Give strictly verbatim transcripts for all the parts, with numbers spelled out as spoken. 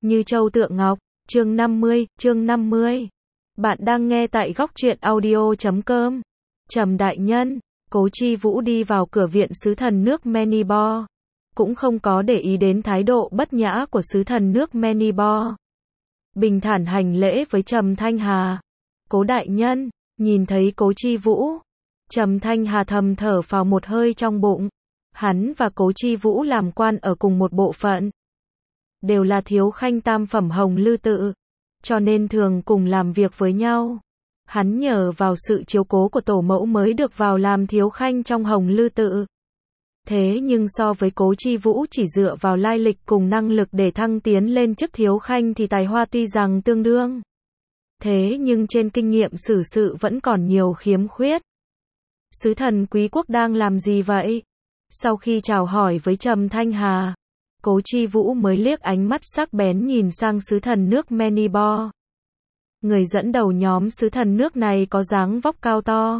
Như châu tượng ngọc, chương năm mươi, chương năm mươi. Bạn đang nghe tại góc truyện audio chấm com. Trầm đại nhân, Cố Chi Vũ đi vào cửa viện sứ thần nước Manibor, cũng không có để ý đến thái độ bất nhã của sứ thần nước Manibor. Bình thản hành lễ với Trầm Thanh Hà. Cố đại nhân, nhìn thấy Cố Chi Vũ, Trầm Thanh Hà thầm thở phào một hơi trong bụng. Hắn và Cố Chi Vũ làm quan ở cùng một bộ phận, đều là thiếu khanh tam phẩm Hồng Lư Tự, cho nên thường cùng làm việc với nhau. Hắn nhờ vào sự chiếu cố của tổ mẫu mới được vào làm thiếu khanh trong Hồng Lư Tự. Thế nhưng so với Cố Chi Vũ chỉ dựa vào lai lịch cùng năng lực để thăng tiến lên chức thiếu khanh thì tài hoa tuy rằng tương đương, thế nhưng trên kinh nghiệm xử sự vẫn còn nhiều khiếm khuyết. Sứ thần quý quốc đang làm gì vậy? Sau khi chào hỏi với Trầm Thanh Hà, Cố Chi Vũ mới liếc ánh mắt sắc bén nhìn sang sứ thần nước Manibor. Người dẫn đầu nhóm sứ thần nước này có dáng vóc cao to,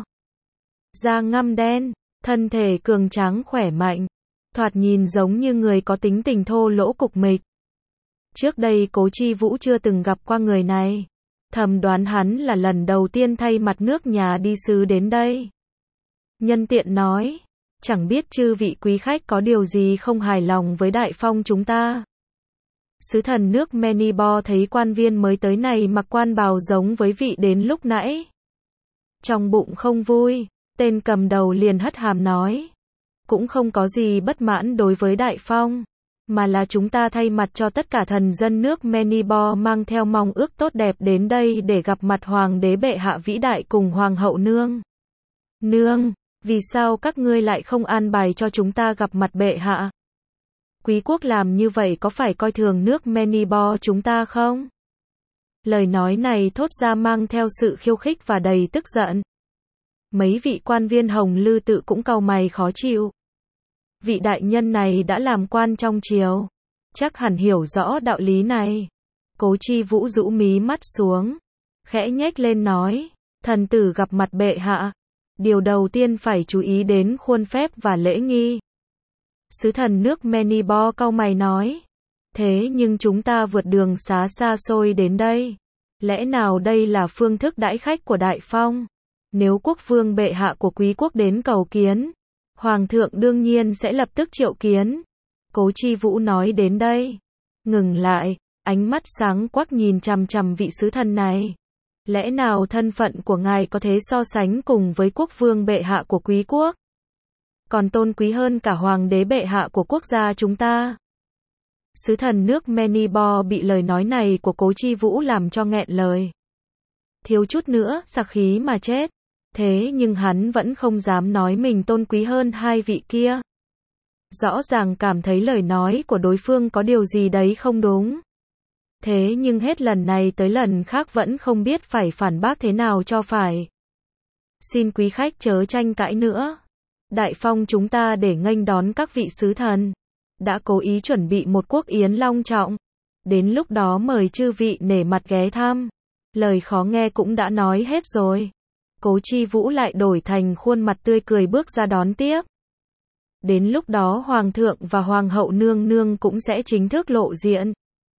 da ngăm đen, thân thể cường tráng khỏe mạnh, thoạt nhìn giống như người có tính tình thô lỗ cục mịch. Trước đây Cố Chi Vũ chưa từng gặp qua người này, thầm đoán hắn là lần đầu tiên thay mặt nước nhà đi sứ đến đây. Nhân tiện nói, chẳng biết chư vị quý khách có điều gì không hài lòng với đại phong chúng ta. Sứ thần nước Manibor thấy quan viên mới tới này mặc quan bào giống với vị đến lúc nãy, trong bụng không vui, tên cầm đầu liền hất hàm nói, cũng không có gì bất mãn đối với đại phong, mà là chúng ta thay mặt cho tất cả thần dân nước Manibor mang theo mong ước tốt đẹp đến đây để gặp mặt hoàng đế bệ hạ vĩ đại cùng hoàng hậu nương. Nương, vì sao các ngươi lại không an bài cho chúng ta gặp mặt bệ hạ? Quý quốc làm như vậy có phải coi thường nước Manibor chúng ta không? Lời nói này thốt ra mang theo sự khiêu khích và đầy tức giận. Mấy vị quan viên Hồng Lư Tự cũng cau mày khó chịu. Vị đại nhân này đã làm quan trong triều, chắc hẳn hiểu rõ đạo lý này. Cố Chi Vũ rũ mí mắt xuống, khẽ nhếch lên nói, thần tử gặp mặt bệ hạ, điều đầu tiên phải chú ý đến khuôn phép và lễ nghi. Sứ thần nước Manibor cau mày nói, thế nhưng chúng ta vượt đường xá xa xôi đến đây, lẽ nào đây là phương thức đãi khách của đại phong? Nếu quốc vương bệ hạ của quý quốc đến cầu kiến, hoàng thượng đương nhiên sẽ lập tức triệu kiến. Cố Chi Vũ nói đến đây, ngừng lại, ánh mắt sáng quắc nhìn chằm chằm vị sứ thần này. Lẽ nào thân phận của ngài có thể so sánh cùng với quốc vương bệ hạ của quý quốc, còn tôn quý hơn cả hoàng đế bệ hạ của quốc gia chúng ta? Sứ thần nước Manibor bị lời nói này của Cố Chi Vũ làm cho nghẹn lời, thiếu chút nữa sặc khí mà chết. Thế nhưng hắn vẫn không dám nói mình tôn quý hơn hai vị kia. Rõ ràng cảm thấy lời nói của đối phương có điều gì đấy không đúng. Thế nhưng hết lần này tới lần khác vẫn không biết phải phản bác thế nào cho phải. Xin quý khách chớ tranh cãi nữa. Đại phong chúng ta để nghênh đón các vị sứ thần, đã cố ý chuẩn bị một quốc yến long trọng. Đến lúc đó mời chư vị nể mặt ghé thăm. Lời khó nghe cũng đã nói hết rồi. Cố Chi Vũ lại đổi thành khuôn mặt tươi cười bước ra đón tiếp. Đến lúc đó hoàng thượng và hoàng hậu nương nương cũng sẽ chính thức lộ diện.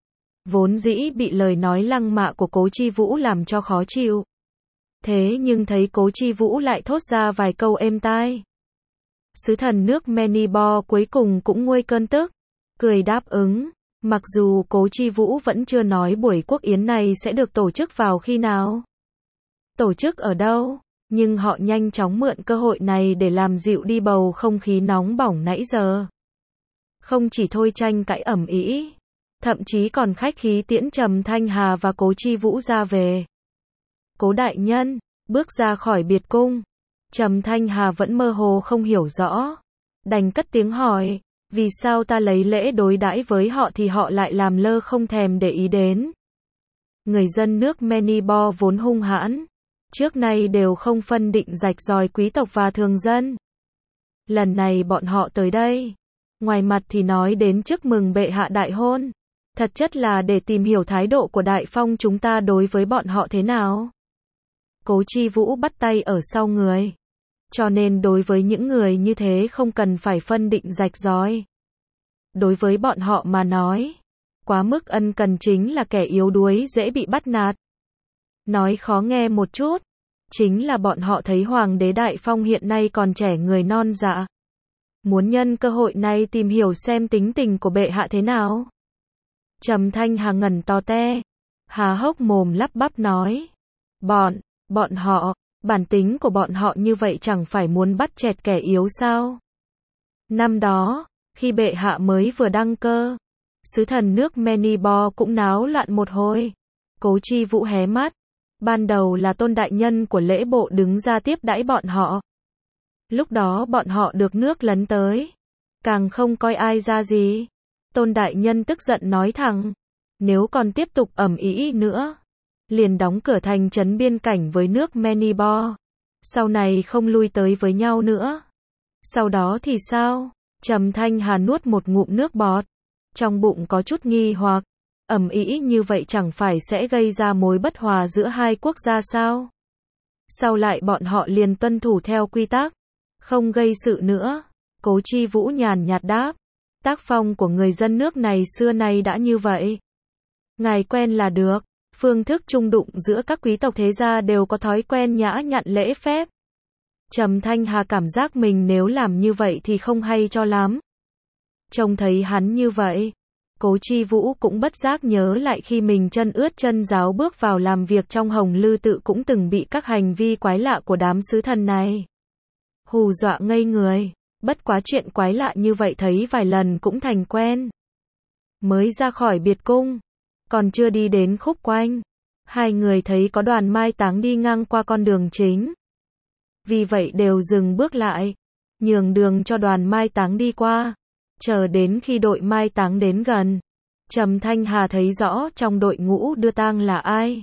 Vốn dĩ bị lời nói lăng mạ của Cố Chi Vũ làm cho khó chịu. Thế nhưng thấy Cố Chi Vũ lại thốt ra vài câu êm tai, sứ thần nước Manibor cuối cùng cũng nguôi cơn tức, cười đáp ứng. Mặc dù Cố Chi Vũ vẫn chưa nói buổi quốc yến này sẽ được tổ chức vào khi nào, tổ chức ở đâu, nhưng họ nhanh chóng mượn cơ hội này để làm dịu đi bầu không khí nóng bỏng nãy giờ. Không chỉ thôi tranh cãi ầm ĩ, thậm chí còn khách khí tiễn Trầm Thanh Hà và Cố Chi Vũ ra về. Cố đại nhân, bước ra khỏi biệt cung, Trầm Thanh Hà vẫn mơ hồ không hiểu rõ, đành cất tiếng hỏi, vì sao ta lấy lễ đối đãi với họ thì họ lại làm lơ không thèm để ý đến. Người dân nước Manibor vốn hung hãn, trước nay đều không phân định rạch ròi quý tộc và thường dân. Lần này bọn họ tới đây, ngoài mặt thì nói đến chúc mừng bệ hạ đại hôn, thật chất là để tìm hiểu thái độ của đại phong chúng ta đối với bọn họ thế nào. Cố Chi Vũ bắt tay ở sau người, cho nên đối với những người như thế không cần phải phân định rạch ròi. Đối với bọn họ mà nói, quá mức ân cần chính là kẻ yếu đuối dễ bị bắt nạt. Nói khó nghe một chút, chính là bọn họ thấy Hoàng đế Đại Phong hiện nay còn trẻ người non dạ. Muốn nhân cơ hội này tìm hiểu xem tính tình của bệ hạ thế nào. Trầm Thanh Hà ngẩn to te, há hốc mồm lắp bắp nói. Bọn, bọn họ, bản tính của bọn họ như vậy chẳng phải muốn bắt chẹt kẻ yếu sao? Năm đó, khi bệ hạ mới vừa đăng cơ, sứ thần nước Menibor cũng náo loạn một hồi. Cố Chi Vũ hé mắt. Ban đầu là Tôn đại nhân của lễ bộ đứng ra tiếp đãi bọn họ. Lúc đó bọn họ được nước lấn tới, càng không coi ai ra gì. Tôn đại nhân tức giận nói thẳng, nếu còn tiếp tục ầm ĩ nữa, liền đóng cửa thành trấn biên cảnh với nước Menibor. Sau này không lui tới với nhau nữa. Sau đó thì sao? Trầm Thanh Hà nuốt một ngụm nước bọt, trong bụng có chút nghi hoặc, ầm ĩ như vậy chẳng phải sẽ gây ra mối bất hòa giữa hai quốc gia sao? Sau lại bọn họ liền tuân thủ theo quy tắc, không gây sự nữa. Cố Chi Vũ nhàn nhạt đáp, tác phong của người dân nước này xưa nay đã như vậy. Ngài quen là được, phương thức chung đụng giữa các quý tộc thế gia đều có thói quen nhã nhặn lễ phép. Trầm Thanh Hà cảm giác mình nếu làm như vậy thì không hay cho lắm. Trông thấy hắn như vậy, Cố Chi Vũ cũng bất giác nhớ lại khi mình chân ướt chân ráo bước vào làm việc trong Hồng Lư Tự cũng từng bị các hành vi quái lạ của đám sứ thần này hù dọa ngây người. Bất quá chuyện quái lạ như vậy thấy vài lần cũng thành quen. Mới ra khỏi biệt cung, còn chưa đi đến khúc quanh, hai người thấy có đoàn mai táng đi ngang qua con đường chính. Vì vậy đều dừng bước lại, nhường đường cho đoàn mai táng đi qua. Chờ đến khi đội mai táng đến gần, Trầm Thanh Hà thấy rõ trong đội ngũ đưa tang là ai.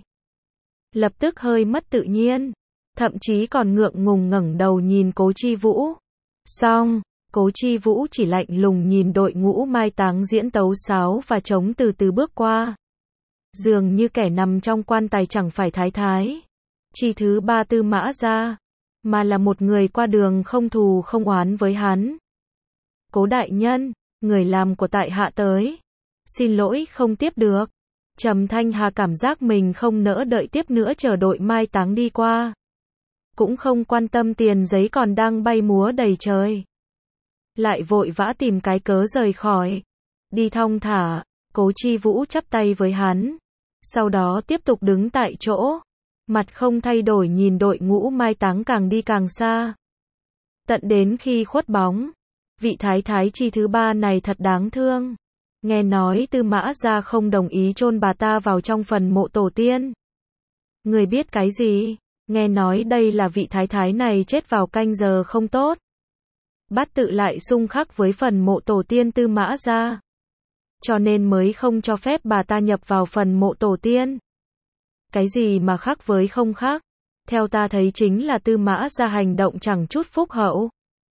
Lập tức hơi mất tự nhiên, thậm chí còn ngượng ngùng ngẩng đầu nhìn Cố Chi Vũ. Xong, Cố Chi Vũ chỉ lạnh lùng nhìn đội ngũ mai táng diễn tấu sáo và trống từ từ bước qua. Dường như kẻ nằm trong quan tài chẳng phải thái thái Chi thứ ba Tư Mã Gia, mà là một người qua đường không thù không oán với hắn. Cố đại nhân, người làm của tại hạ tới. Xin lỗi không tiếp được. Trầm Thanh Hà cảm giác mình không nỡ đợi tiếp nữa chờ đội mai táng đi qua. Cũng không quan tâm tiền giấy còn đang bay múa đầy trời. Lại vội vã tìm cái cớ rời khỏi. Đi thong thả, Cố Chi Vũ chắp tay với hắn. Sau đó tiếp tục đứng tại chỗ. Mặt không thay đổi nhìn đội ngũ mai táng càng đi càng xa. Tận đến khi khuất bóng. Vị thái thái Chi thứ ba này thật đáng thương. Nghe nói Tư Mã Gia không đồng ý chôn bà ta vào trong phần mộ tổ tiên. Người biết cái gì? Nghe nói đây là vị thái thái này chết vào canh giờ không tốt. Bát tự lại xung khắc với phần mộ tổ tiên Tư Mã Gia, cho nên mới không cho phép bà ta nhập vào phần mộ tổ tiên. Cái gì mà khác với không khác? Theo ta thấy chính là Tư Mã Gia hành động chẳng chút phúc hậu.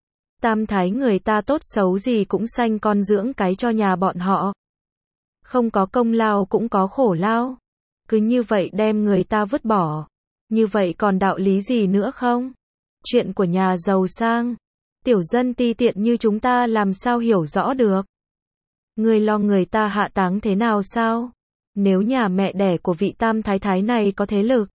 Tam thái người ta tốt xấu gì cũng sanh con dưỡng cái cho nhà bọn họ. Không có công lao cũng có khổ lao. Cứ như vậy đem người ta vứt bỏ. Như vậy còn đạo lý gì nữa không? Chuyện của nhà giàu sang, tiểu dân ti tiện như chúng ta làm sao hiểu rõ được? Người lo người ta hạ táng thế nào sao? Nếu nhà mẹ đẻ của vị tam thái thái này có thế lực,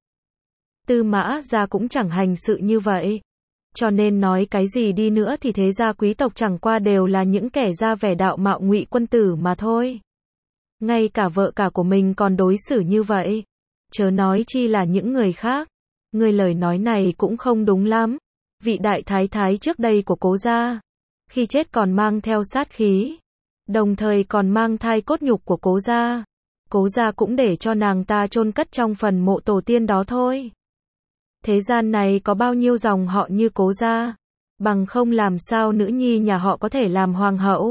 Tư Mã Gia cũng chẳng hành sự như vậy. Cho nên nói cái gì đi nữa thì thế gia quý tộc chẳng qua đều là những kẻ ra vẻ đạo mạo ngụy quân tử mà thôi. Ngay cả vợ cả của mình còn đối xử như vậy, chớ nói chi là những người khác. Người lời nói này cũng không đúng lắm. Vị đại thái thái trước đây của Cố gia, khi chết còn mang theo sát khí, đồng thời còn mang thai cốt nhục của Cố gia. Cố gia cũng để cho nàng ta chôn cất trong phần mộ tổ tiên đó thôi. Thế gian này có bao nhiêu dòng họ như Cố gia, bằng không làm sao nữ nhi nhà họ có thể làm hoàng hậu?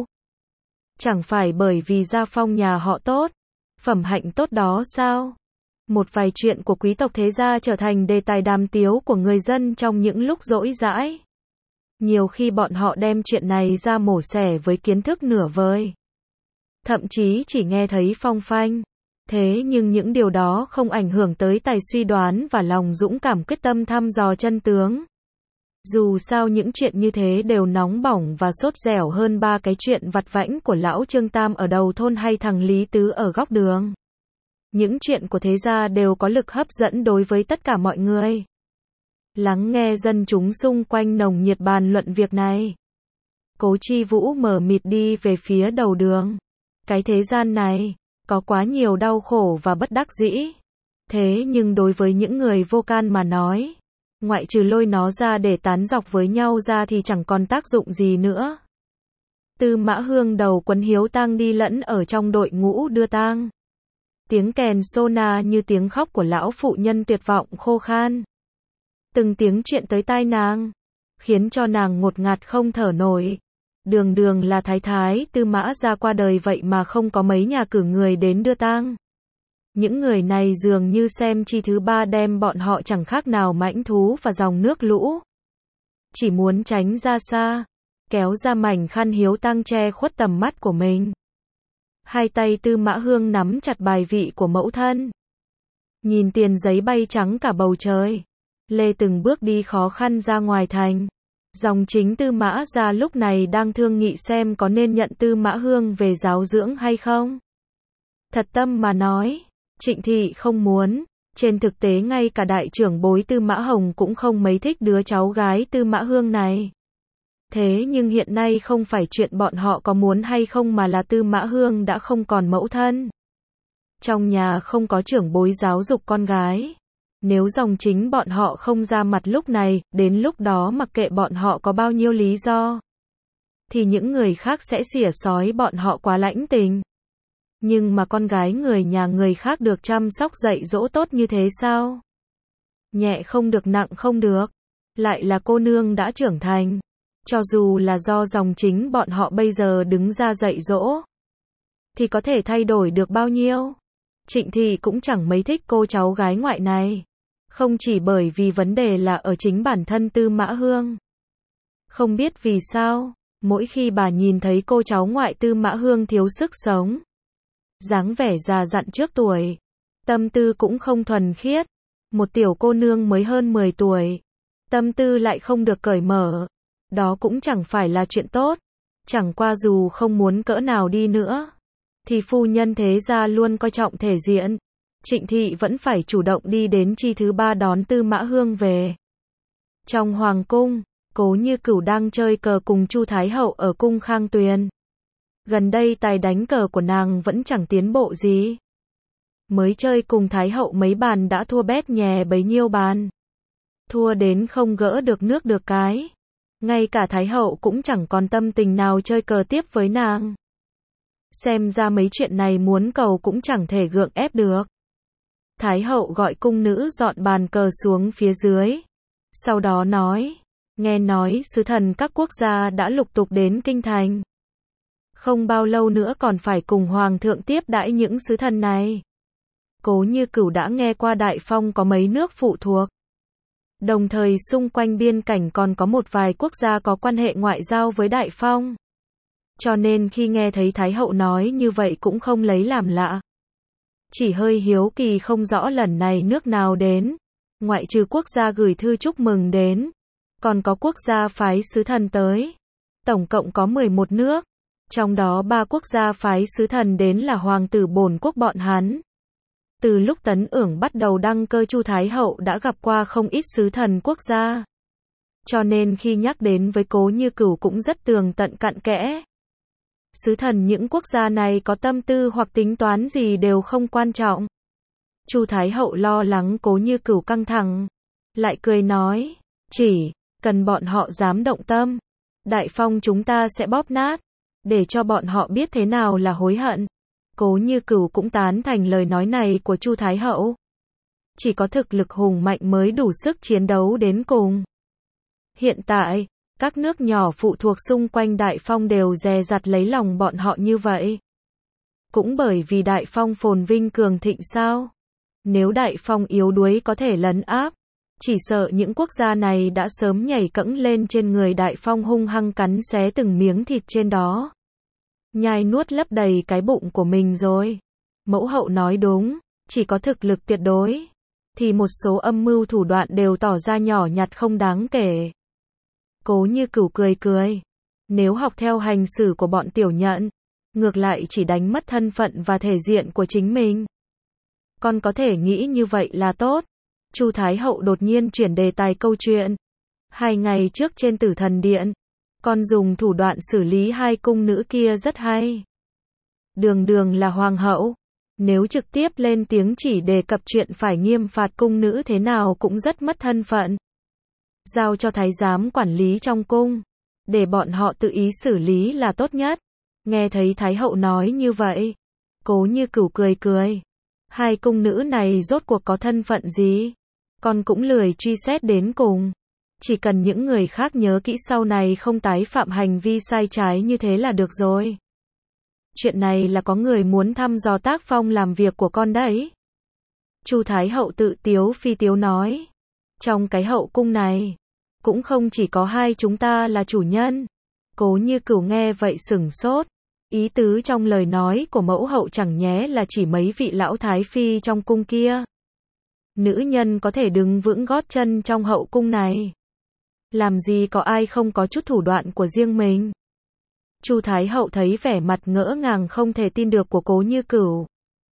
Chẳng phải bởi vì gia phong nhà họ tốt, phẩm hạnh tốt đó sao? Một vài chuyện của quý tộc thế gia trở thành đề tài đàm tiếu của người dân trong những lúc rỗi rãi. Nhiều khi bọn họ đem chuyện này ra mổ xẻ với kiến thức nửa vời. Thậm chí chỉ nghe thấy phong phanh. Thế nhưng những điều đó không ảnh hưởng tới tài suy đoán và lòng dũng cảm quyết tâm thăm dò chân tướng. Dù sao những chuyện như thế đều nóng bỏng và sốt dẻo hơn ba cái chuyện vặt vãnh của lão Trương Tam ở đầu thôn hay thằng Lý Tứ ở góc đường. Những chuyện của thế gia đều có lực hấp dẫn đối với tất cả mọi người. Lắng nghe dân chúng xung quanh nồng nhiệt bàn luận việc này. Cố Chi Vũ mờ mịt đi về phía đầu đường. Cái thế gian này, có quá nhiều đau khổ và bất đắc dĩ. Thế nhưng đối với những người vô can mà nói, ngoại trừ lôi nó ra để tán dọc với nhau ra thì chẳng còn tác dụng gì nữa. Tư Mã Hương đầu quấn hiếu tang đi lẫn ở trong đội ngũ đưa tang. Tiếng kèn sona như tiếng khóc của lão phụ nhân tuyệt vọng khô khan. Từng tiếng chuyện tới tai nàng, khiến cho nàng ngột ngạt không thở nổi. Đường đường là thái thái Tư Mã gia qua đời vậy mà không có mấy nhà cử người đến đưa tang. Những người này dường như xem chi thứ ba đem bọn họ chẳng khác nào mãnh thú và dòng nước lũ. Chỉ muốn tránh ra xa, kéo ra mảnh khăn hiếu tang che khuất tầm mắt của mình. Hai tay Tư Mã Hương nắm chặt bài vị của mẫu thân. Nhìn tiền giấy bay trắng cả bầu trời. Lê từng bước đi khó khăn ra ngoài thành. Dòng chính Tư Mã gia lúc này đang thương nghị xem có nên nhận Tư Mã Hương về giáo dưỡng hay không. Thật tâm mà nói, Trịnh thị không muốn. Trên thực tế ngay cả đại trưởng bối Tư Mã Hồng cũng không mấy thích đứa cháu gái Tư Mã Hương này. Thế nhưng hiện nay không phải chuyện bọn họ có muốn hay không mà là Tư Mã Hương đã không còn mẫu thân. Trong nhà không có trưởng bối giáo dục con gái. Nếu dòng chính bọn họ không ra mặt lúc này, đến lúc đó mặc kệ bọn họ có bao nhiêu lý do, thì những người khác sẽ xỉa xói bọn họ quá lãnh tình. Nhưng mà con gái người nhà người khác được chăm sóc dạy dỗ tốt như thế sao? Nhẹ không được nặng không được. Lại là cô nương đã trưởng thành. Cho dù là do dòng chính bọn họ bây giờ đứng ra dạy dỗ, thì có thể thay đổi được bao nhiêu? Trịnh thị cũng chẳng mấy thích cô cháu gái ngoại này. Không chỉ bởi vì vấn đề là ở chính bản thân Tư Mã Hương. Không biết vì sao, mỗi khi bà nhìn thấy cô cháu ngoại Tư Mã Hương thiếu sức sống, dáng vẻ già dặn trước tuổi, tâm tư cũng không thuần khiết. Một tiểu cô nương mới hơn mười tuổi, tâm tư lại không được cởi mở. Đó cũng chẳng phải là chuyện tốt. Chẳng qua dù không muốn cỡ nào đi nữa, thì phu nhân thế gia luôn coi trọng thể diện. Trịnh thị vẫn phải chủ động đi đến chi thứ ba đón Tư Mã Hương về. Trong hoàng cung, Cố Như Cửu đang chơi cờ cùng Chu Thái hậu ở cung Khang Tuyền. Gần đây tài đánh cờ của nàng vẫn chẳng tiến bộ gì. Mới chơi cùng Thái hậu mấy bàn đã thua bét nhè bấy nhiêu bàn. Thua đến không gỡ được nước được cái. Ngay cả Thái hậu cũng chẳng còn tâm tình nào chơi cờ tiếp với nàng. Xem ra mấy chuyện này muốn cầu cũng chẳng thể gượng ép được. Thái hậu gọi cung nữ dọn bàn cờ xuống phía dưới. Sau đó nói, nghe nói sứ thần các quốc gia đã lục tục đến kinh thành. Không bao lâu nữa còn phải cùng hoàng thượng tiếp đãi những sứ thần này. Cố Như Cửu đã nghe qua Đại Phong có mấy nước phụ thuộc. Đồng thời xung quanh biên cảnh còn có một vài quốc gia có quan hệ ngoại giao với Đại Phong. Cho nên khi nghe thấy Thái hậu nói như vậy cũng không lấy làm lạ. Chỉ hơi hiếu kỳ không rõ lần này nước nào đến. Ngoại trừ quốc gia gửi thư chúc mừng đến, còn có quốc gia phái sứ thần tới. Tổng cộng có mười một nước. Trong đó ba quốc gia phái sứ thần đến là hoàng tử bổn quốc bọn hắn. Từ lúc Tấn Ưởng bắt đầu đăng cơ Chu Thái hậu đã gặp qua không ít sứ thần quốc gia. Cho nên khi nhắc đến với Cố Như Cửu cũng rất tường tận cặn kẽ. Sứ thần những quốc gia này có tâm tư hoặc tính toán gì đều không quan trọng. Chu Thái hậu lo lắng Cố Như Cửu căng thẳng, lại cười nói, chỉ cần bọn họ dám động tâm, Đại Phong chúng ta sẽ bóp nát, để cho bọn họ biết thế nào là hối hận. Cố Như Cửu cũng tán thành lời nói này của Chu Thái hậu. Chỉ có thực lực hùng mạnh mới đủ sức chiến đấu đến cùng. Hiện tại, các nước nhỏ phụ thuộc xung quanh Đại Phong đều dè dặt lấy lòng bọn họ như vậy. Cũng bởi vì Đại Phong phồn vinh cường thịnh sao? Nếu Đại Phong yếu đuối có thể lấn áp, chỉ sợ những quốc gia này đã sớm nhảy cẫng lên trên người Đại Phong hung hăng cắn xé từng miếng thịt trên đó. Nhai nuốt lấp đầy cái bụng của mình rồi. Mẫu hậu nói đúng, chỉ có thực lực tuyệt đối, thì một số âm mưu thủ đoạn đều tỏ ra nhỏ nhặt không đáng kể. Cố Như Cửu cười cười. Nếu học theo hành xử của bọn tiểu nhận, ngược lại chỉ đánh mất thân phận và thể diện của chính mình. Con có thể nghĩ như vậy là tốt. Chu Thái Hậu đột nhiên chuyển đề tài câu chuyện. Hai ngày trước trên Tử Thần Điện, con dùng thủ đoạn xử lý hai cung nữ kia rất hay. Đường đường là hoàng hậu, nếu trực tiếp lên tiếng chỉ đề cập chuyện phải nghiêm phạt cung nữ thế nào cũng rất mất thân phận. Giao cho thái giám quản lý trong cung, để bọn họ tự ý xử lý là tốt nhất. Nghe thấy Thái Hậu nói như vậy, Cố Như Cửu cười cười. Hai cung nữ này rốt cuộc có thân phận gì? Con cũng lười truy xét đến cùng. Chỉ cần những người khác nhớ kỹ sau này không tái phạm hành vi sai trái như thế là được rồi. Chuyện này là có người muốn thăm dò tác phong làm việc của con đấy. Chu Thái Hậu tự tiếu phi tiếu nói. Trong cái hậu cung này, cũng không chỉ có hai chúng ta là chủ nhân. Cố Như Cửu nghe vậy sửng sốt. Ý tứ trong lời nói của mẫu hậu chẳng nhé là chỉ mấy vị lão thái phi trong cung kia. Nữ nhân có thể đứng vững gót chân trong hậu cung này. Làm gì có ai không có chút thủ đoạn của riêng mình. Chu Thái Hậu thấy vẻ mặt ngỡ ngàng không thể tin được của Cố Như Cửu,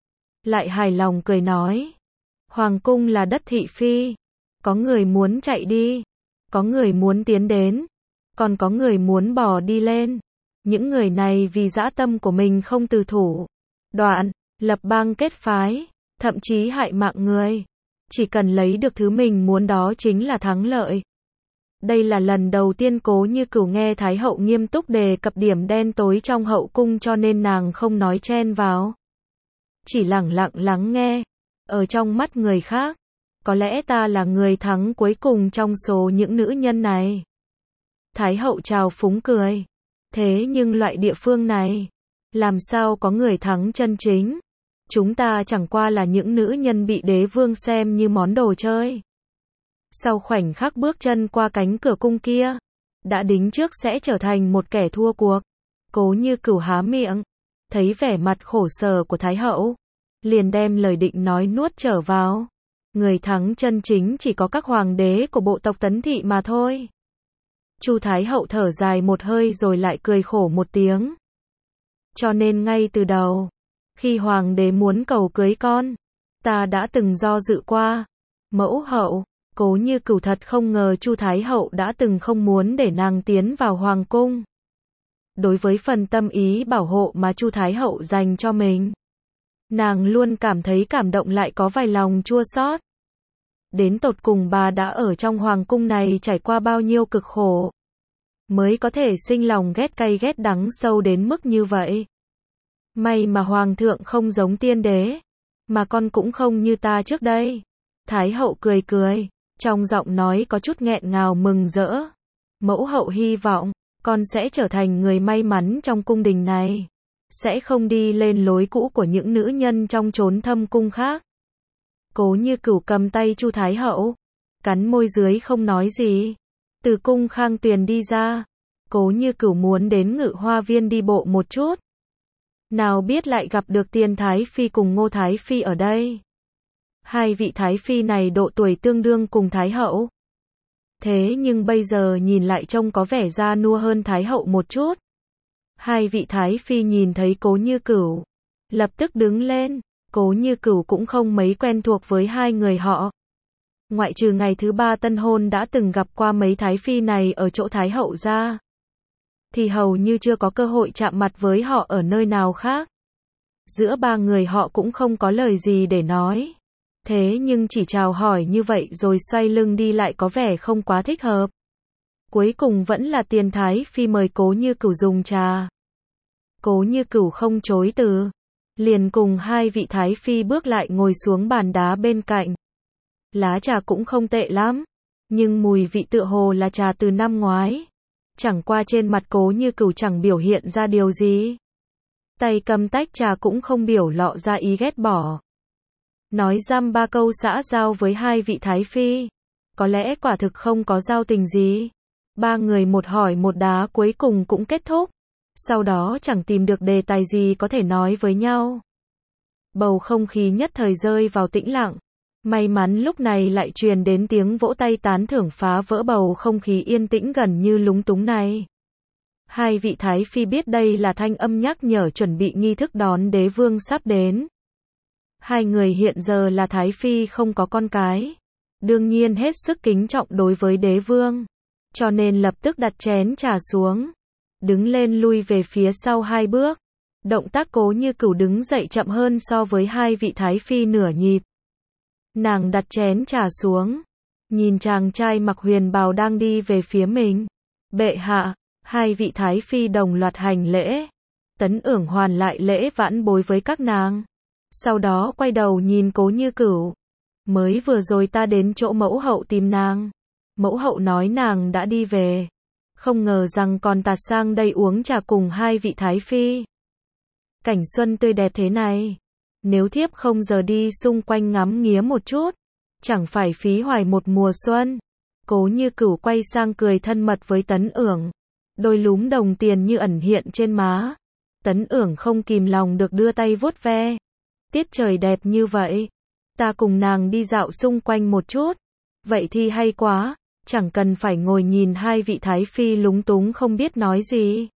lại hài lòng cười nói. Hoàng cung là đất thị phi. Có người muốn chạy đi, có người muốn tiến đến, còn có người muốn bò đi lên. Những người này vì dã tâm của mình không từ thủ đoạn, lập bang kết phái, thậm chí hại mạng người. Chỉ cần lấy được thứ mình muốn đó chính là thắng lợi. Đây là lần đầu tiên Cố Như Cửu nghe Thái Hậu nghiêm túc đề cập điểm đen tối trong hậu cung, cho nên nàng không nói chen vào. Chỉ lặng lặng lắng nghe. Ở trong mắt người khác, có lẽ ta là người thắng cuối cùng trong số những nữ nhân này. Thái Hậu trào phúng cười. Thế nhưng loại địa phương này, làm sao có người thắng chân chính? Chúng ta chẳng qua là những nữ nhân bị đế vương xem như món đồ chơi. Sau khoảnh khắc bước chân qua cánh cửa cung kia, đã đính trước sẽ trở thành một kẻ thua cuộc. Cố Như Cửu há miệng, thấy vẻ mặt khổ sở của Thái Hậu, liền đem lời định nói nuốt trở vào. Người thắng chân chính chỉ có các hoàng đế của bộ tộc Tấn Thị mà thôi. Chu Thái Hậu thở dài một hơi rồi lại cười khổ một tiếng. Cho nên ngay từ đầu, khi hoàng đế muốn cầu cưới con, ta đã từng do dự qua. Mẫu hậu, Cố Như Cửu thật không ngờ Chu Thái Hậu đã từng không muốn để nàng tiến vào hoàng cung. Đối với phần tâm ý bảo hộ mà Chu Thái Hậu dành cho mình, nàng luôn cảm thấy cảm động lại có vài lòng chua xót. Đến tột cùng bà đã ở trong hoàng cung này trải qua bao nhiêu cực khổ, mới có thể sinh lòng ghét cay ghét đắng sâu đến mức như vậy. May mà hoàng thượng không giống tiên đế, mà con cũng không như ta trước đây. Thái Hậu cười cười, trong giọng nói có chút nghẹn ngào mừng rỡ. Mẫu hậu hy vọng, con sẽ trở thành người may mắn trong cung đình này, sẽ không đi lên lối cũ của những nữ nhân trong chốn thâm cung khác. Cố Như Cửu cầm tay Chu Thái Hậu, cắn môi dưới không nói gì. Từ cung Khang Tuyền đi ra, Cố Như Cửu muốn đến Ngự Hoa Viên đi bộ một chút. Nào biết lại gặp được Tiền Thái Phi cùng Ngô Thái Phi ở đây. Hai vị Thái Phi này độ tuổi tương đương cùng Thái Hậu. Thế nhưng bây giờ nhìn lại trông có vẻ già nua hơn Thái Hậu một chút. Hai vị Thái Phi nhìn thấy Cố Như Cửu, lập tức đứng lên. Cố Như Cửu cũng không mấy quen thuộc với hai người họ. Ngoại trừ ngày thứ ba tân hôn đã từng gặp qua mấy Thái Phi này ở chỗ Thái Hậu ra, thì hầu như chưa có cơ hội chạm mặt với họ ở nơi nào khác. Giữa ba người họ cũng không có lời gì để nói. Thế nhưng chỉ chào hỏi như vậy rồi xoay lưng đi lại có vẻ không quá thích hợp. Cuối cùng vẫn là Tiền Thái Phi mời Cố Như Cửu dùng trà. Cố Như Cửu không chối từ, liền cùng hai vị Thái Phi bước lại ngồi xuống bàn đá bên cạnh. Lá trà cũng không tệ lắm, nhưng mùi vị tựa hồ là trà từ năm ngoái. Chẳng qua trên mặt Cố Như Cửu chẳng biểu hiện ra điều gì. Tay cầm tách trà cũng không biểu lộ ra ý ghét bỏ. Nói dăm ba câu xã giao với hai vị Thái Phi, có lẽ quả thực không có giao tình gì. Ba người một hỏi một đá cuối cùng cũng kết thúc. Sau đó chẳng tìm được đề tài gì có thể nói với nhau. Bầu không khí nhất thời rơi vào tĩnh lặng. May mắn lúc này lại truyền đến tiếng vỗ tay tán thưởng phá vỡ bầu không khí yên tĩnh gần như lúng túng này. Hai vị thái phi biết đây là thanh âm nhắc nhở chuẩn bị nghi thức đón đế vương sắp đến. Hai người hiện giờ là thái phi không có con cái, đương nhiên hết sức kính trọng đối với đế vương, cho nên lập tức đặt chén trà xuống, đứng lên lui về phía sau hai bước. Động tác Cố Như Cửu đứng dậy chậm hơn so với hai vị thái phi nửa nhịp. Nàng đặt chén trà xuống, nhìn chàng trai mặc huyền bào đang đi về phía mình. Bệ hạ, hai vị thái phi đồng loạt hành lễ. Tấn Ưởng hoàn lại lễ vãn bối với các nàng. Sau đó quay đầu nhìn Cố Như Cửu. Mới vừa rồi ta đến chỗ mẫu hậu tìm nàng. Mẫu hậu nói nàng đã đi về. Không ngờ rằng còn tạt sang đây uống trà cùng hai vị thái phi. Cảnh xuân tươi đẹp thế này. Nếu thiếp không giờ đi xung quanh ngắm nghía một chút, chẳng phải phí hoài một mùa xuân. Cố Như Cửu quay sang cười thân mật với Tấn Ưởng. Đôi lúm đồng tiền như ẩn hiện trên má. Tấn Ưởng không kìm lòng được đưa tay vuốt ve. Tiết trời đẹp như vậy, ta cùng nàng đi dạo xung quanh một chút. Vậy thì hay quá, chẳng cần phải ngồi nhìn hai vị thái phi lúng túng không biết nói gì.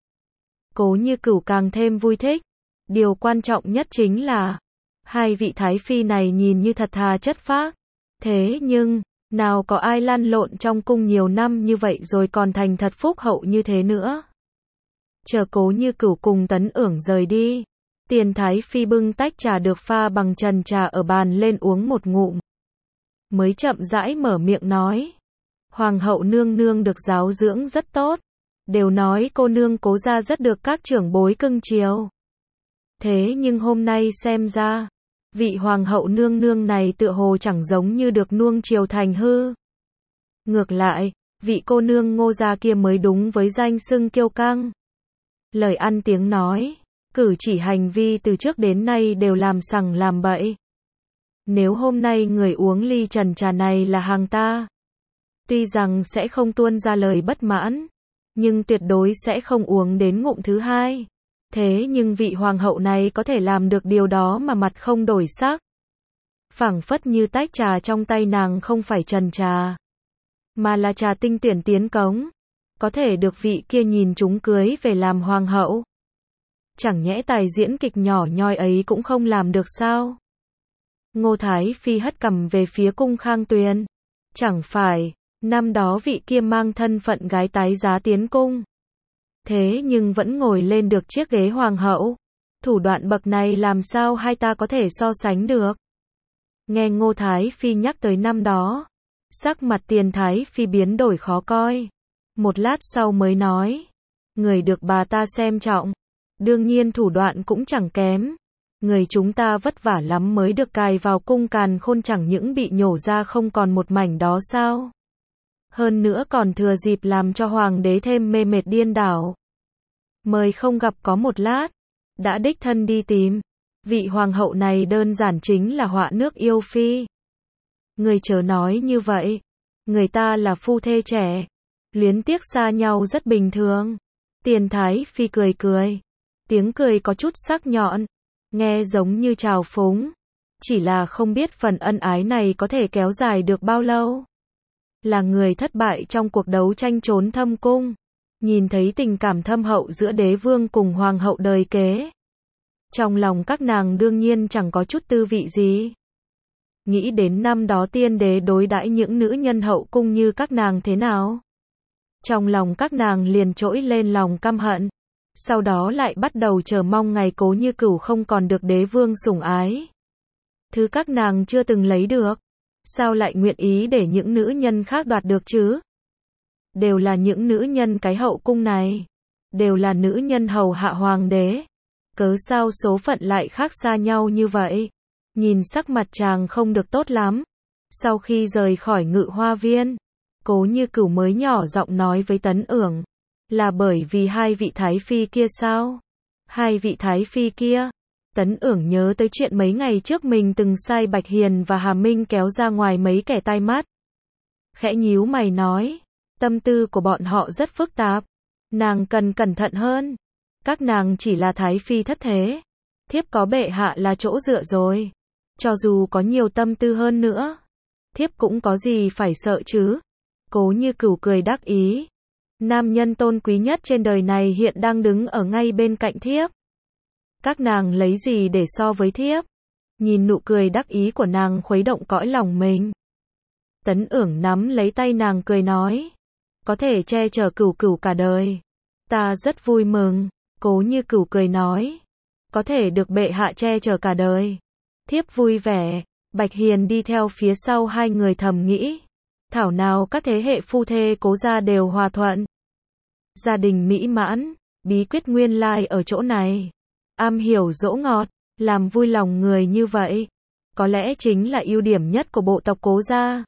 Cố Như Cửu càng thêm vui thích. Điều quan trọng nhất chính là hai vị thái phi này nhìn như thật thà chất phác. Thế nhưng, nào có ai lăn lộn trong cung nhiều năm như vậy rồi còn thành thật phúc hậu như thế nữa. Chờ Cố Như Cửu cùng Tấn Ưởng rời đi, Tiền thái phi bưng tách trà được pha bằng trần trà ở bàn lên uống một ngụm. Mới chậm rãi mở miệng nói. Hoàng hậu nương nương được giáo dưỡng rất tốt. Đều nói cô nương Cố gia rất được các trưởng bối cưng chiều. Thế nhưng hôm nay xem ra, vị hoàng hậu nương nương này tựa hồ chẳng giống như được nuông chiều thành hư. Ngược lại, vị cô nương Ngô gia kia mới đúng với danh xưng kiêu căng. Lời ăn tiếng nói, cử chỉ hành vi từ trước đến nay đều làm sằng làm bậy. Nếu hôm nay người uống ly trần trà này là hàng ta, tuy rằng sẽ không tuôn ra lời bất mãn, nhưng tuyệt đối sẽ không uống đến ngụm thứ hai. Thế nhưng vị hoàng hậu này có thể làm được điều đó mà mặt không đổi sắc. Phảng phất như tách trà trong tay nàng không phải trần trà, mà là trà tinh tuyển tiến cống. Có thể được vị kia nhìn chúng cưới về làm hoàng hậu. Chẳng nhẽ tài diễn kịch nhỏ nhoi ấy cũng không làm được sao? Ngô Thái Phi hất cằm về phía cung Khang Tuyền. Chẳng phải, năm đó vị kia mang thân phận gái tái giá tiến cung. Thế nhưng vẫn ngồi lên được chiếc ghế hoàng hậu. Thủ đoạn bậc này làm sao hai ta có thể so sánh được? Nghe Ngô Thái Phi nhắc tới năm đó, sắc mặt Tiền Thái Phi biến đổi khó coi. Một lát sau mới nói, người được bà ta xem trọng, đương nhiên thủ đoạn cũng chẳng kém. Người chúng ta vất vả lắm mới được cài vào cung càn khôn chẳng những bị nhổ ra không còn một mảnh đó sao? Hơn nữa còn thừa dịp làm cho hoàng đế thêm mê mệt điên đảo. Mời không gặp có một lát, đã đích thân đi tìm. Vị hoàng hậu này đơn giản chính là họa nước yêu phi. Người chớ nói như vậy, người ta là phu thê trẻ, luyến tiếc xa nhau rất bình thường. Tiền Thái Phi cười cười, tiếng cười có chút sắc nhọn, nghe giống như trào phúng, chỉ là không biết phần ân ái này có thể kéo dài được bao lâu. Là người thất bại trong cuộc đấu tranh trốn thâm cung, nhìn thấy tình cảm thâm hậu giữa đế vương cùng hoàng hậu đời kế, trong lòng các nàng đương nhiên chẳng có chút tư vị gì. Nghĩ đến năm đó tiên đế đối đãi những nữ nhân hậu cung như các nàng thế nào, trong lòng các nàng liền trỗi lên lòng căm hận. Sau đó lại bắt đầu chờ mong ngày Cố Như Cửu không còn được đế vương sủng ái. Thứ các nàng chưa từng lấy được, sao lại nguyện ý để những nữ nhân khác đoạt được chứ? Đều là những nữ nhân cái hậu cung này, đều là nữ nhân hầu hạ hoàng đế. Cớ sao số phận lại khác xa nhau như vậy? Nhìn sắc mặt chàng không được tốt lắm. Sau khi rời khỏi Ngự Hoa Viên, Cố Như Cửu mới nhỏ giọng nói với Tấn Ưởng. Là bởi vì hai vị thái phi kia sao? Hai vị thái phi kia? Tấn Ưởng nhớ tới chuyện mấy ngày trước mình từng sai Bạch Hiền và Hà Minh kéo ra ngoài mấy kẻ tai mắt. Khẽ nhíu mày nói, tâm tư của bọn họ rất phức tạp, nàng cần cẩn thận hơn. Các nàng chỉ là thái phi thất thế, thiếp có bệ hạ là chỗ dựa rồi. Cho dù có nhiều tâm tư hơn nữa, thiếp cũng có gì phải sợ chứ. Cố Như Cửu cười đắc ý. Nam nhân tôn quý nhất trên đời này hiện đang đứng ở ngay bên cạnh thiếp. Các nàng lấy gì để so với thiếp? Nhìn nụ cười đắc ý của nàng khuấy động cõi lòng mình. Tấn Ưởng nắm lấy tay nàng cười nói. Có thể che chở Cửu Cửu cả đời. Ta rất vui mừng. Cố Như Cửu cười nói. Có thể được bệ hạ che chở cả đời. Thiếp vui vẻ. Bạch Hiền đi theo phía sau hai người thầm nghĩ. Thảo nào các thế hệ phu thê Cố gia đều hòa thuận. Gia đình mỹ mãn. Bí quyết nguyên lai ở chỗ này. Am hiểu dỗ ngọt. Làm vui lòng người như vậy. Có lẽ chính là ưu điểm nhất của bộ tộc Cố gia.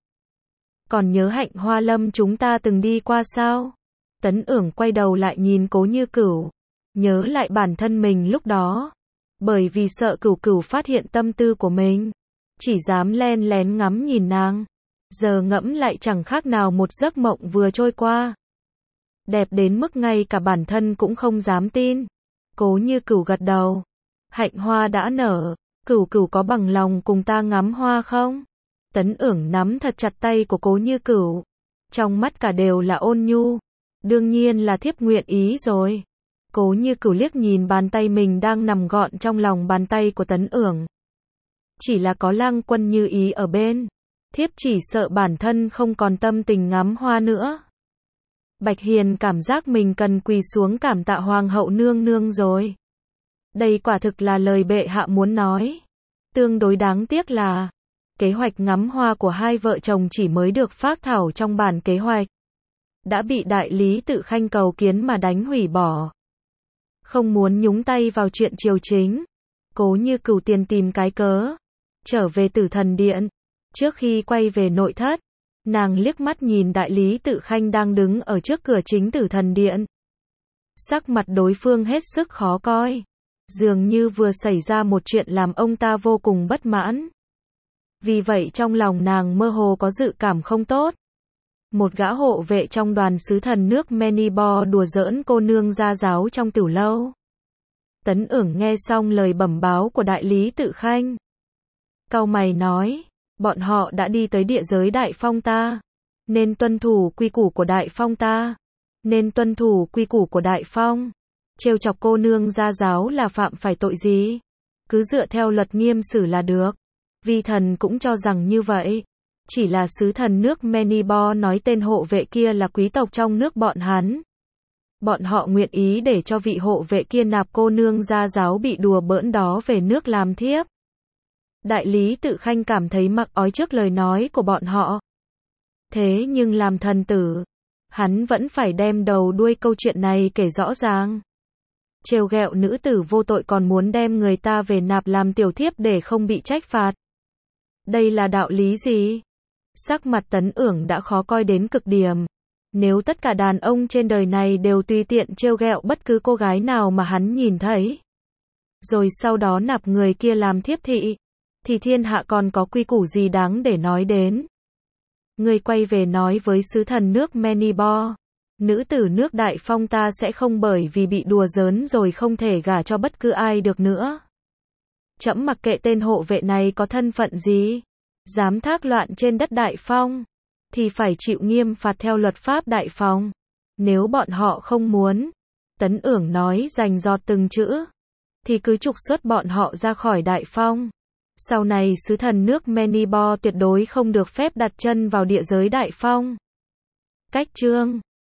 Còn nhớ Hạnh Hoa Lâm chúng ta từng đi qua sao? Tấn Ưởng quay đầu lại nhìn Cố Như Cửu. Nhớ lại bản thân mình lúc đó. Bởi vì sợ Cửu Cửu phát hiện tâm tư của mình. Chỉ dám len lén ngắm nhìn nàng. Giờ ngẫm lại chẳng khác nào một giấc mộng vừa trôi qua. Đẹp đến mức ngay cả bản thân cũng không dám tin. Cố Như Cửu gật đầu. Hạnh hoa đã nở. Cửu Cửu có bằng lòng cùng ta ngắm hoa không? Tấn Ưởng nắm thật chặt tay của Cố Như Cửu. Trong mắt cả đều là ôn nhu. Đương nhiên là thiếp nguyện ý rồi. Cố Như Cửu liếc nhìn bàn tay mình đang nằm gọn trong lòng bàn tay của Tấn Ưởng. Chỉ là có Lang Quân Như Ý ở bên. Thiếp chỉ sợ bản thân không còn tâm tình ngắm hoa nữa. Bạch Hiền cảm giác mình cần quỳ xuống cảm tạ Hoàng hậu nương nương rồi. Đây quả thực là lời bệ hạ muốn nói. Tương đối đáng tiếc là kế hoạch ngắm hoa của hai vợ chồng chỉ mới được phác thảo trong bản kế hoạch. Đã bị đại lý Tự Khanh cầu kiến mà đánh hủy bỏ. Không muốn nhúng tay vào chuyện triều chính. Cố Như Cửu tiền tìm cái cớ. Trở về Tử Thần Điện. Trước khi quay về nội thất, nàng liếc mắt nhìn đại lý Tự Khanh đang đứng ở trước cửa chính Tử Thần Điện. Sắc mặt đối phương hết sức khó coi. Dường như vừa xảy ra một chuyện làm ông ta vô cùng bất mãn. Vì vậy trong lòng nàng mơ hồ có dự cảm không tốt. Một gã hộ vệ trong đoàn sứ thần nước Menibor đùa giỡn cô nương gia giáo trong tiểu lâu. Tấn Ưởng nghe xong lời bẩm báo của đại lý Tự Khanh. Cau mày nói, bọn họ đã đi tới địa giới Đại Phong ta. Nên tuân thủ quy củ của Đại Phong ta. Nên tuân thủ quy củ của Đại Phong. Trêu chọc cô nương gia giáo là phạm phải tội gì? Cứ dựa theo luật nghiêm xử là được. Vi thần cũng cho rằng như vậy. Chỉ là sứ thần nước Menibor nói tên hộ vệ kia là quý tộc trong nước bọn hắn. Bọn họ nguyện ý để cho vị hộ vệ kia nạp cô nương gia giáo bị đùa bỡn đó về nước làm thiếp. Đại lý Tự Khanh cảm thấy mặc ói trước lời nói của bọn họ. Thế nhưng làm thần tử, hắn vẫn phải đem đầu đuôi câu chuyện này kể rõ ràng. Trêu ghẹo nữ tử vô tội còn muốn đem người ta về nạp làm tiểu thiếp để không bị trách phạt. Đây là đạo lý gì? Sắc mặt Tấn Ưởng đã khó coi đến cực điểm. Nếu tất cả đàn ông trên đời này đều tùy tiện trêu ghẹo bất cứ cô gái nào mà hắn nhìn thấy, rồi sau đó nạp người kia làm thiếp thị, thì thiên hạ còn có quy củ gì đáng để nói đến. Người quay về nói với sứ thần nước Menibor, nữ tử nước Đại Phong ta sẽ không bởi vì bị đùa giỡn rồi không thể gả cho bất cứ ai được nữa. Trẫm mặc kệ tên hộ vệ này có thân phận gì, dám thác loạn trên đất Đại Phong, thì phải chịu nghiêm phạt theo luật pháp Đại Phong. Nếu bọn họ không muốn, Tấn Ưởng nói rành rọt từng chữ, thì cứ trục xuất bọn họ ra khỏi Đại Phong. Sau này sứ thần nước Menibor tuyệt đối không được phép đặt chân vào địa giới Đại Phong. Cách chương